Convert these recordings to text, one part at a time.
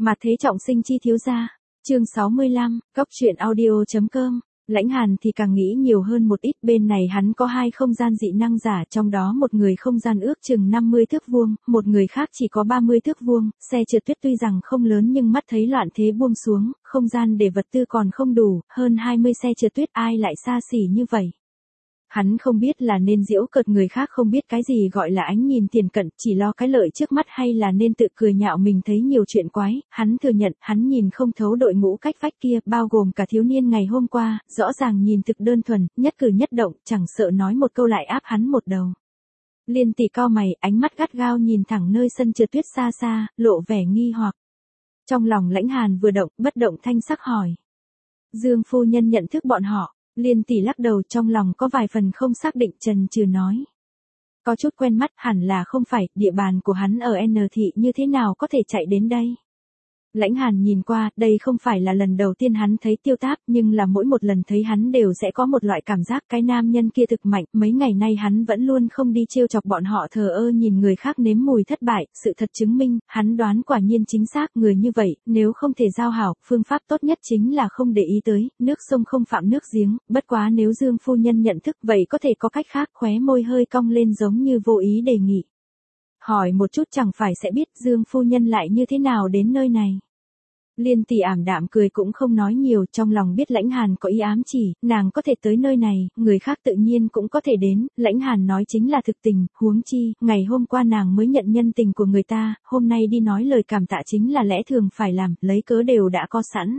Mà thế trọng sinh chi thiếu gia. Chương 65, Cóc truyện audio.com. Lãnh Hàn thì càng nghĩ nhiều hơn một ít, bên này hắn có 2 không gian dị năng giả, trong đó một người không gian ước chừng 50 thước vuông, một người khác chỉ có 30 thước vuông, xe trượt tuyết tuy rằng không lớn nhưng mắt thấy loạn thế buông xuống, không gian để vật tư còn không đủ, hơn 20 xe trượt tuyết ai lại xa xỉ như vậy. Hắn không biết là nên giễu cợt người khác không biết cái gì gọi là ánh nhìn tiền cận, chỉ lo cái lợi trước mắt hay là nên tự cười nhạo mình thấy nhiều chuyện quái. Hắn thừa nhận hắn nhìn không thấu đội ngũ cách vách kia, bao gồm cả thiếu niên ngày hôm qua, rõ ràng nhìn thực đơn thuần, nhất cử nhất động, chẳng sợ nói một câu lại áp hắn một đầu. Liên Tỷ cau mày, ánh mắt gắt gao nhìn thẳng nơi sân trượt tuyết xa xa, lộ vẻ nghi hoặc. Trong lòng Lãnh Hàn vừa động, bất động thanh sắc hỏi. Dương phu nhân nhận thức bọn họ. Liên Tỷ lắc đầu, trong lòng có vài phần không xác định, chần chừ nói. Có chút quen mắt, hẳn là không phải, địa bàn của hắn ở N thị như thế nào có thể chạy đến đây. Lãnh Hàn nhìn qua, đây không phải là lần đầu tiên hắn thấy Tiêu Táp, nhưng là mỗi một lần thấy hắn đều sẽ có một loại cảm giác cái nam nhân kia thực mạnh, mấy ngày nay hắn vẫn luôn không đi trêu chọc bọn họ, thờ ơ nhìn người khác nếm mùi thất bại, sự thật chứng minh, hắn đoán quả nhiên chính xác, người như vậy, nếu không thể giao hảo, phương pháp tốt nhất chính là không để ý tới, nước sông không phạm nước giếng, bất quá nếu Dương phu nhân nhận thức vậy có thể có cách khác, khóe môi hơi cong lên giống như vô ý đề nghị. Hỏi một chút chẳng phải sẽ biết Dương phu nhân lại như thế nào đến nơi này. Liên Tỷ ảm đạm cười cũng không nói nhiều, trong lòng biết Lãnh Hàn có ý ám chỉ, nàng có thể tới nơi này, người khác tự nhiên cũng có thể đến, Lãnh Hàn nói chính là thực tình, huống chi, ngày hôm qua nàng mới nhận nhân tình của người ta, hôm nay đi nói lời cảm tạ chính là lẽ thường phải làm, lấy cớ đều đã có sẵn.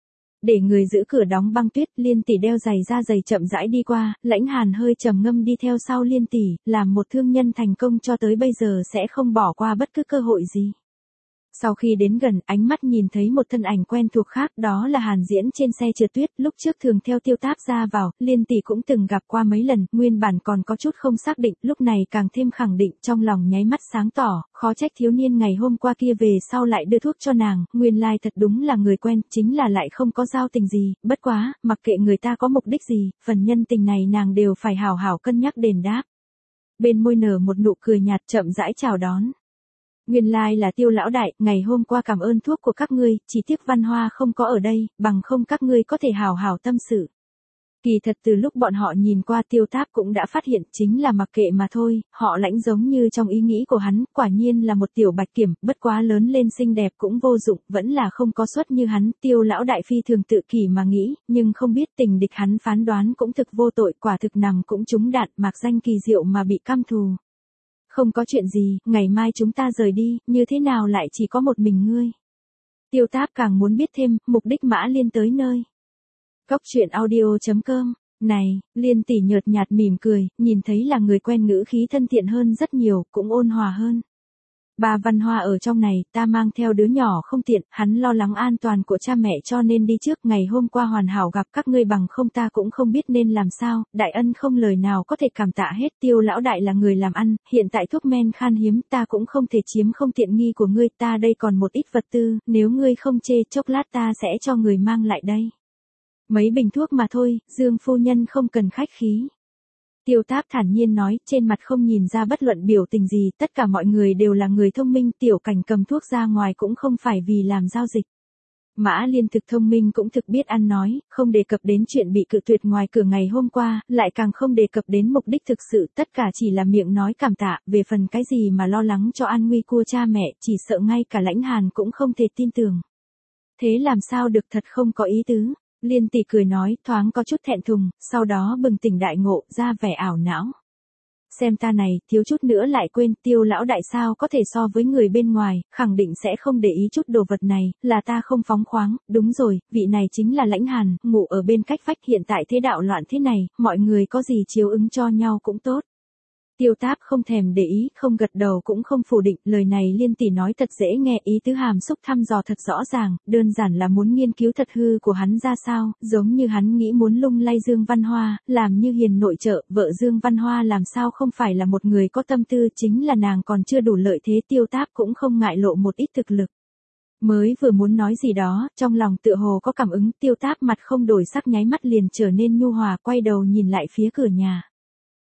Để người giữ cửa đóng băng tuyết, Liên Tỷ đeo giày ra giày chậm rãi đi qua, Lãnh Hàn hơi trầm ngâm đi theo sau Liên Tỷ, làm một thương nhân thành công cho tới bây giờ sẽ không bỏ qua bất cứ cơ hội gì. Sau khi đến gần, ánh mắt nhìn thấy một thân ảnh quen thuộc khác, đó là Hàn Diễn trên xe trượt tuyết, lúc trước thường theo Tiêu Táp ra vào, Liên Tỷ cũng từng gặp qua mấy lần, nguyên bản còn có chút không xác định, lúc này càng thêm khẳng định, trong lòng nháy mắt sáng tỏ, khó trách thiếu niên ngày hôm qua kia về sau lại đưa thuốc cho nàng, nguyên lai thật đúng là người quen, chính là lại không có giao tình gì, bất quá, mặc kệ người ta có mục đích gì, phần nhân tình này nàng đều phải hảo hảo cân nhắc đền đáp. Bên môi nở một nụ cười nhạt, chậm rãi chào đón. Nguyên lai là Tiêu lão đại, ngày hôm qua cảm ơn thuốc của các ngươi, chỉ tiếc Văn Hoa không có ở đây, bằng không các ngươi có thể hào hào tâm sự. Kỳ thật từ lúc bọn họ nhìn qua Tiêu Táp cũng đã phát hiện chính là mặc kệ mà thôi, họ Lãnh giống như trong ý nghĩ của hắn, quả nhiên là một tiểu bạch kiểm, bất quá lớn lên xinh đẹp cũng vô dụng, vẫn là không có suất như hắn, Tiêu lão đại phi thường tự kỷ mà nghĩ, nhưng không biết tình địch hắn phán đoán cũng thực vô tội, quả thực nằm cũng trúng đạn, mạc danh kỳ diệu mà bị căm thù. Không có chuyện gì, ngày mai chúng ta rời đi, như thế nào lại chỉ có một mình ngươi. Tiêu Táp càng muốn biết thêm, mục đích Mã Liên tới nơi. Cóc truyện audio.com. Này, Liên Tỷ nhợt nhạt mỉm cười, nhìn thấy là người quen ngữ khí thân thiện hơn rất nhiều, cũng ôn hòa hơn. Bà Văn Hoa ở trong này, ta mang theo đứa nhỏ không tiện, hắn lo lắng an toàn của cha mẹ cho nên đi trước, ngày hôm qua hoàn hảo gặp các ngươi bằng không ta cũng không biết nên làm sao, đại ân không lời nào có thể cảm tạ hết, Tiêu lão đại là người làm ăn, hiện tại thuốc men khan hiếm, ta cũng không thể chiếm không tiện nghi của ngươi, ta đây còn một ít vật tư, nếu ngươi không chê, chốc lát ta sẽ cho người mang lại đây. Mấy bình thuốc mà thôi, Dương phu nhân không cần khách khí. Tiêu Táp thản nhiên nói, trên mặt không nhìn ra bất luận biểu tình gì, tất cả mọi người đều là người thông minh, Tiểu Cảnh cầm thuốc ra ngoài cũng không phải vì làm giao dịch. Mã Liên thực thông minh cũng thực biết ăn nói, không đề cập đến chuyện bị cự tuyệt ngoài cửa ngày hôm qua, lại càng không đề cập đến mục đích thực sự, tất cả chỉ là miệng nói cảm tạ, về phần cái gì mà lo lắng cho an nguy của cha mẹ, chỉ sợ ngay cả Lãnh Hàn cũng không thể tin tưởng. Thế làm sao được, thật không có ý tứ. Liên Tỷ cười nói, thoáng có chút thẹn thùng, sau đó bừng tỉnh đại ngộ, ra vẻ ảo não. Xem ta này, thiếu chút nữa lại quên, Tiêu lão đại sao có thể so với người bên ngoài, khẳng định sẽ không để ý chút đồ vật này, là ta không phóng khoáng, đúng rồi, vị này chính là Lãnh Hàn, ngủ ở bên cách vách, hiện tại thế đạo loạn thế này, mọi người có gì chiếu ứng cho nhau cũng tốt. Tiêu Táp không thèm để ý, không gật đầu cũng không phủ định, lời này Liên Tỷ nói thật dễ nghe, ý tứ hàm xúc thăm dò thật rõ ràng, đơn giản là muốn nghiên cứu thật hư của hắn ra sao, giống như hắn nghĩ muốn lung lay Dương Văn Hoa, làm như hiền nội trợ, vợ Dương Văn Hoa làm sao không phải là một người có tâm tư, chính là nàng còn chưa đủ lợi thế, Tiêu Táp cũng không ngại lộ một ít thực lực. Mới vừa muốn nói gì đó, trong lòng tựa hồ có cảm ứng, Tiêu Táp mặt không đổi sắc nháy mắt liền trở nên nhu hòa, quay đầu nhìn lại phía cửa nhà.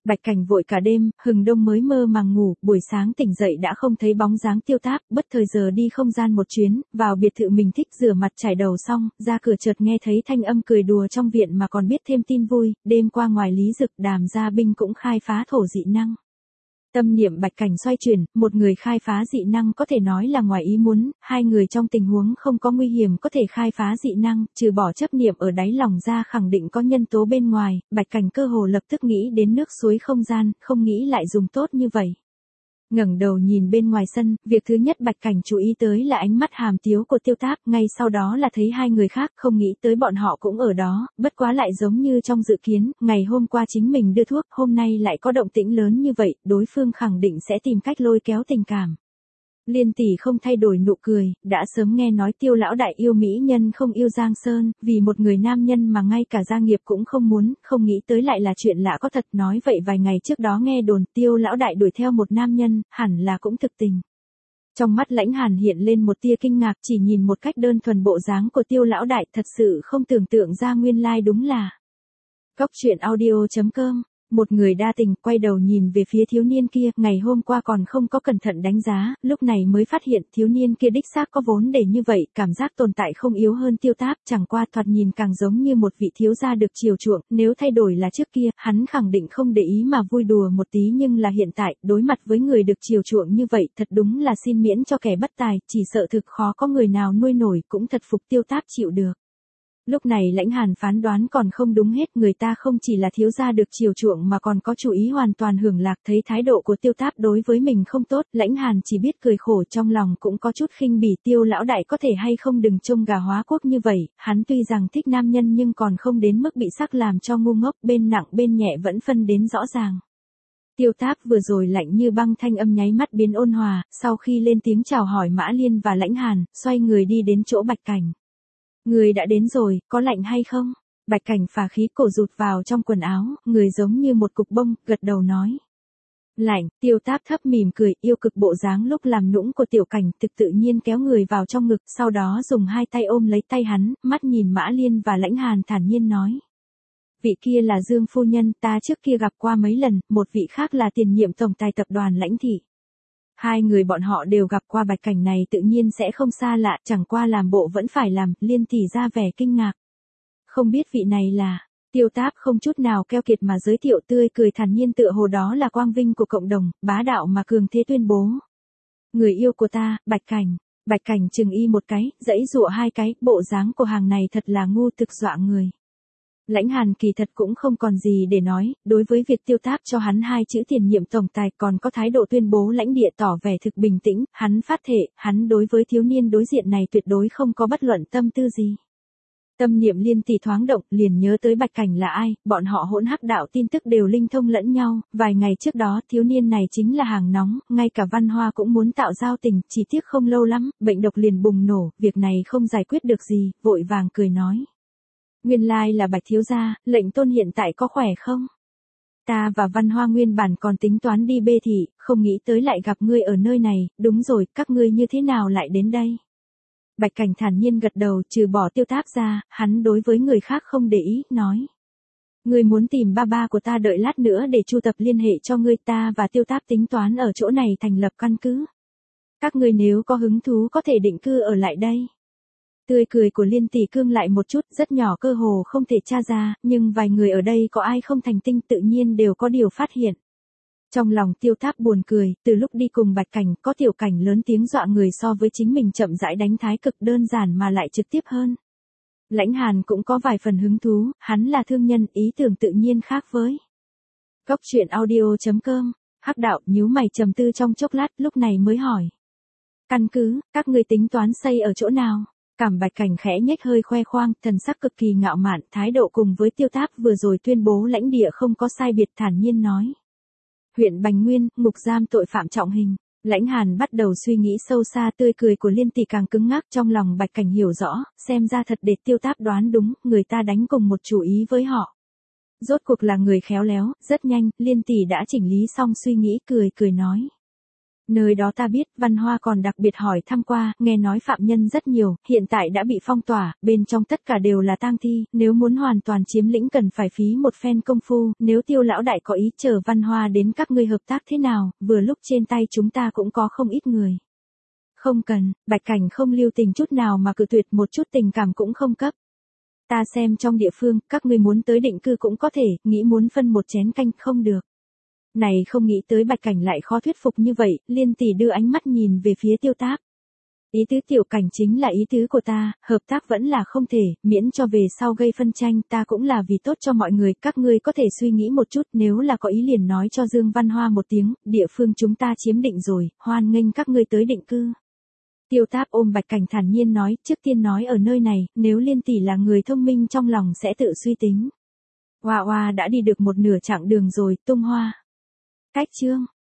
Bạch Cảnh vội cả đêm, hừng đông mới mơ màng ngủ, buổi sáng tỉnh dậy đã không thấy bóng dáng Tiêu Táp, bất thời giờ đi không gian một chuyến, vào biệt thự mình thích rửa mặt chải đầu xong, ra cửa chợt nghe thấy thanh âm cười đùa trong viện mà còn biết thêm tin vui, đêm qua ngoài Lý Dực Đàm gia binh cũng khai phá thổ dị năng. Tâm niệm Bạch Cảnh xoay chuyển, một người khai phá dị năng có thể nói là ngoài ý muốn, hai người trong tình huống không có nguy hiểm có thể khai phá dị năng, trừ bỏ chấp niệm ở đáy lòng ra khẳng định có nhân tố bên ngoài, Bạch Cảnh cơ hồ lập tức nghĩ đến nước suối không gian, không nghĩ lại dùng tốt như vậy. Ngẩng đầu nhìn bên ngoài sân, việc thứ nhất Bạch Cảnh chú ý tới là ánh mắt hàm tiếu của Tiêu Táp, ngay sau đó là thấy hai người khác, không nghĩ tới bọn họ cũng ở đó, bất quá lại giống như trong dự kiến, ngày hôm qua chính mình đưa thuốc, hôm nay lại có động tĩnh lớn như vậy, đối phương khẳng định sẽ tìm cách lôi kéo tình cảm. Liên tỷ không thay đổi nụ cười, đã sớm nghe nói Tiêu lão đại yêu mỹ nhân không yêu Giang Sơn, vì một người nam nhân mà ngay cả gia nghiệp cũng không muốn, không nghĩ tới lại là chuyện lạ có thật, nói vậy vài ngày trước đó nghe đồn Tiêu lão đại đuổi theo một nam nhân, hẳn là cũng thực tình. Trong mắt Lãnh Hàn hiện lên một tia kinh ngạc, chỉ nhìn một cách đơn thuần bộ dáng của Tiêu lão đại, thật sự không tưởng tượng ra nguyên lai đúng là. Cóc truyện audio.com. Một người đa tình quay đầu nhìn về phía thiếu niên kia, ngày hôm qua còn không có cẩn thận đánh giá, lúc này mới phát hiện thiếu niên kia đích xác có vốn để như vậy, cảm giác tồn tại không yếu hơn Tiêu Táp, chẳng qua thoạt nhìn càng giống như một vị thiếu gia được chiều chuộng, nếu thay đổi là trước kia, hắn khẳng định không để ý mà vui đùa một tí, nhưng là hiện tại, đối mặt với người được chiều chuộng như vậy, thật đúng là xin miễn cho kẻ bất tài, chỉ sợ thực khó có người nào nuôi nổi, cũng thật phục Tiêu Táp chịu được. Lúc này Lãnh Hàn phán đoán còn không đúng hết, người ta không chỉ là thiếu gia được chiều chuộng mà còn có chủ ý hoàn toàn hưởng lạc, thấy thái độ của Tiêu Táp đối với mình không tốt, Lãnh Hàn chỉ biết cười khổ, trong lòng cũng có chút khinh bỉ Tiêu lão đại có thể hay không đừng trông gà hóa quốc như vậy, hắn tuy rằng thích nam nhân nhưng còn không đến mức bị sắc làm cho ngu ngốc, bên nặng bên nhẹ vẫn phân đến rõ ràng. Tiêu Táp vừa rồi lạnh như băng thanh âm nháy mắt biến ôn hòa, sau khi lên tiếng chào hỏi Mã Liên và Lãnh Hàn, xoay người đi đến chỗ Bạch Cảnh. Người đã đến rồi, có lạnh hay không? Bạch Cảnh phà khí cổ rụt vào trong quần áo, người giống như một cục bông, gật đầu nói. Lạnh, Tiêu Táp thấp mỉm cười, yêu cực bộ dáng lúc làm nũng của Tiểu Cảnh, thực tự nhiên kéo người vào trong ngực, sau đó dùng hai tay ôm lấy tay hắn, mắt nhìn Mã Liên và Lãnh Hàn thản nhiên nói. Vị kia là Dương phu nhân, ta trước kia gặp qua mấy lần, một vị khác là tiền nhiệm tổng tài tập đoàn Lãnh thị. Hai người bọn họ đều gặp qua Bạch Cảnh này tự nhiên sẽ không xa lạ, chẳng qua làm bộ vẫn phải làm, Liên tỷ ra vẻ kinh ngạc. Không biết vị này là, Tiêu Táp không chút nào keo kiệt mà giới thiệu, tươi cười thản nhiên tựa hồ đó là quang vinh của cộng đồng, bá đạo mà cường thế tuyên bố. Người yêu của ta, Bạch Cảnh. Bạch Cảnh chừng y một cái, dãy dụa hai cái, bộ dáng của hàng này thật là ngu thực dọa người. Lãnh Hàn kỳ thật cũng không còn gì để nói, đối với việc Tiêu Táp cho hắn hai chữ tiền nhiệm tổng tài còn có thái độ tuyên bố lãnh địa tỏ vẻ thực bình tĩnh, hắn phát thệ, hắn đối với thiếu niên đối diện này tuyệt đối không có bất luận tâm tư gì. Tâm niệm Liên tỷ thoáng động, liền nhớ tới Bạch Cảnh là ai, bọn họ hỗn hắc đạo tin tức đều linh thông lẫn nhau, vài ngày trước đó thiếu niên này chính là hàng nóng, ngay cả Văn Hoa cũng muốn tạo giao tình, chỉ tiếc không lâu lắm, bệnh độc liền bùng nổ, việc này không giải quyết được gì, vội vàng cười nói. Nguyên lai là Bạch thiếu gia, lệnh tôn hiện tại có khỏe không? Ta và Văn Hoa nguyên bản còn tính toán đi bê thị, không nghĩ tới lại gặp ngươi ở nơi này, đúng rồi, các ngươi như thế nào lại đến đây? Bạch Cảnh thản nhiên gật đầu, trừ bỏ Tiêu Táp ra, hắn đối với người khác không để ý, nói. Ngươi muốn tìm ba ba của ta, đợi lát nữa để Chu Tập liên hệ cho ngươi, ta và Tiêu Táp tính toán ở chỗ này thành lập căn cứ. Các ngươi nếu có hứng thú có thể định cư ở lại đây. Tươi cười của Liên tỷ cương lại một chút, rất nhỏ cơ hồ không thể tra ra, nhưng vài người ở đây có ai không thành tinh tự nhiên đều có điều phát hiện. Trong lòng Tiêu Táp buồn cười, từ lúc đi cùng Bạch Cảnh, có Tiểu Cảnh lớn tiếng dọa người so với chính mình chậm rãi đánh thái cực đơn giản mà lại trực tiếp hơn. Lãnh Hàn cũng có vài phần hứng thú, hắn là thương nhân, ý tưởng tự nhiên khác với. Cóc truyện audio.com, Hắc đạo nhíu mày trầm tư trong chốc lát, lúc này mới hỏi. Căn cứ, các ngươi tính toán xây ở chỗ nào? Cảm Bạch Cảnh khẽ nhếch hơi khoe khoang, thần sắc cực kỳ ngạo mạn, thái độ cùng với Tiêu Táp vừa rồi tuyên bố lãnh địa không có sai biệt, thản nhiên nói. Huyện Bành Nguyên, ngục giam tội phạm trọng hình. Lãnh Hàn bắt đầu suy nghĩ sâu xa, tươi cười của Liên tỷ càng cứng ngắc, trong lòng Bạch Cảnh hiểu rõ, xem ra thật để Tiêu Táp đoán đúng, người ta đánh cùng một chủ ý với họ. Rốt cuộc là người khéo léo, rất nhanh, Liên tỷ đã chỉnh lý xong suy nghĩ, cười nói. Nơi đó ta biết, Văn Hoa còn đặc biệt hỏi thăm qua, nghe nói phạm nhân rất nhiều, hiện tại đã bị phong tỏa, bên trong tất cả đều là tang thi, nếu muốn hoàn toàn chiếm lĩnh cần phải phí một phen công phu, nếu Tiêu lão đại có ý chờ Văn Hoa đến các ngươi hợp tác thế nào, vừa lúc trên tay chúng ta cũng có không ít người. Không cần, Bạch Cảnh không lưu tình chút nào mà cự tuyệt, một chút tình cảm cũng không cấp. Ta xem trong địa phương, các ngươi muốn tới định cư cũng có thể, nghĩ muốn phân một chén canh không được. Này không nghĩ tới Bạch Cảnh lại khó thuyết phục như vậy, Liên tỷ đưa ánh mắt nhìn về phía Tiêu Táp. Ý tứ Tiểu Cảnh chính là ý tứ của ta, hợp tác vẫn là không thể, miễn cho về sau gây phân tranh, ta cũng là vì tốt cho mọi người, các ngươi có thể suy nghĩ một chút, nếu là có ý liền nói cho Dương Văn Hoa một tiếng, địa phương chúng ta chiếm định rồi, hoan nghênh các ngươi tới định cư. Tiêu Táp ôm Bạch Cảnh thản nhiên nói, trước tiên nói ở nơi này, nếu Liên tỷ là người thông minh trong lòng sẽ tự suy tính. Hoa Hoa đã đi được một nửa chặng đường rồi, tung hoa. Cách chương